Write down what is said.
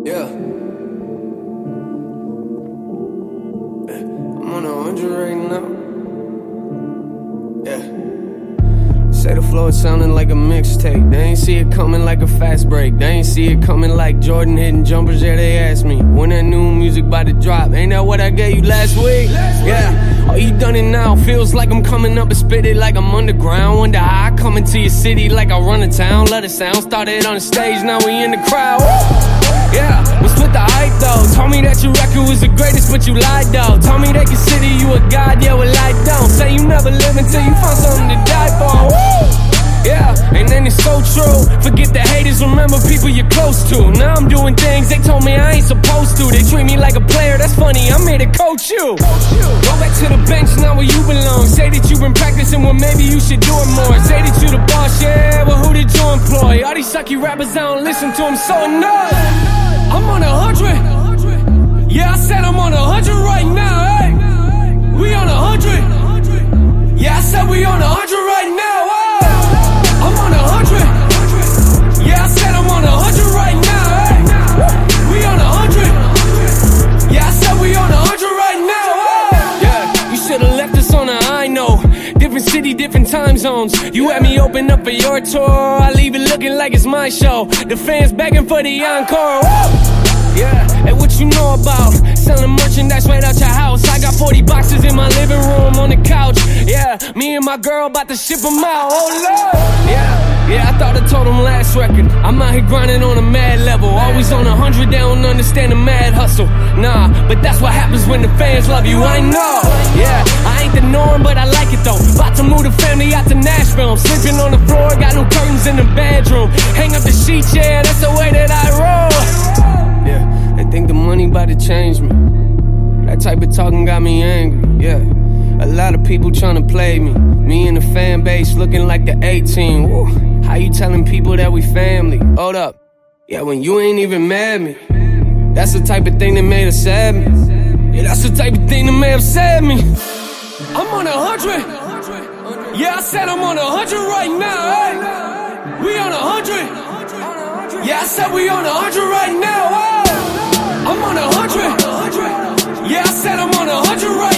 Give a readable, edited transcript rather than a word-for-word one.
Yeah. I'm on 100 right now. Yeah. Say the flow, it sounding like a mixtape. They ain't see it coming like a fast break. They ain't see it coming like Jordan hitting jumpers. Yeah, they asked me when that new music about to drop. Ain't that what I gave you last week? Yeah. Oh, you done it now. Feels like I'm coming up and spit it like I'm underground. Wonder how I come into your city like I run a town. Let it sound. Started on the stage, now we in the crowd. Yeah, was with the hype though. Told me that your record was the greatest, but you lied though. Told me they consider you a god, yeah, well I don't. Say you never live until you find something to die for. Yeah, and then it's so true. Forget the haters, remember people you're close to. Now I'm doing things they told me I ain't supposed to. They treat me like a player, that's funny, I'm here to coach you. Go back to the bench, now where you belong. Say that you've been practicing, well maybe you should do it more. Say that you the boss, yeah, well who did you employ? All these sucky rappers, I don't listen to them, so annoyed. I'm on 100. Yeah, I said I'm on 100 right now, hey. We on 100. Yeah, I said we on 100 right now, hey. I'm on 100. Yeah, I said I'm on 100 right now, hey. We on 100. Yeah, I said we on 100 right now, hey. Yeah, you should've left us on a high note. Different city, different time zones. You had me open up for your tour. I leave it looking like it's my show. The fans begging for the encore. Yeah, and what you know about selling merchandise right out your house? I got 40 boxes in my living room on the couch. Yeah, me and my girl about to ship them out. Oh Lord. Yeah, I thought I told them last record. I'm out here grinding on a mad level. Always on 100, they don't understand the mad hustle. Nah, but that's what happens when the fans love you, I know. Yeah, I ain't the norm, but I like it though. About to move the family out to Nashville. I'm sleeping on the floor, got new curtains in the bedroom. Hang up the sheets, yeah, that's the way that I roll. Yeah, they think the money about to change me. That type of talking got me angry, yeah. A lot of people trying to play me. Me and the fan base looking like the A-team. Woo. How you telling people that we family? Hold up. Yeah, when you ain't even mad me. That's the type of thing that made us sad me. Yeah, that's the type of thing that may have sad me. I'm on 100. Yeah, I said I'm on 100 right now, hey. We on 100. Yeah, I said we on 100 right now, hey. I'm on 100. Yeah, I said I'm on 100 right now.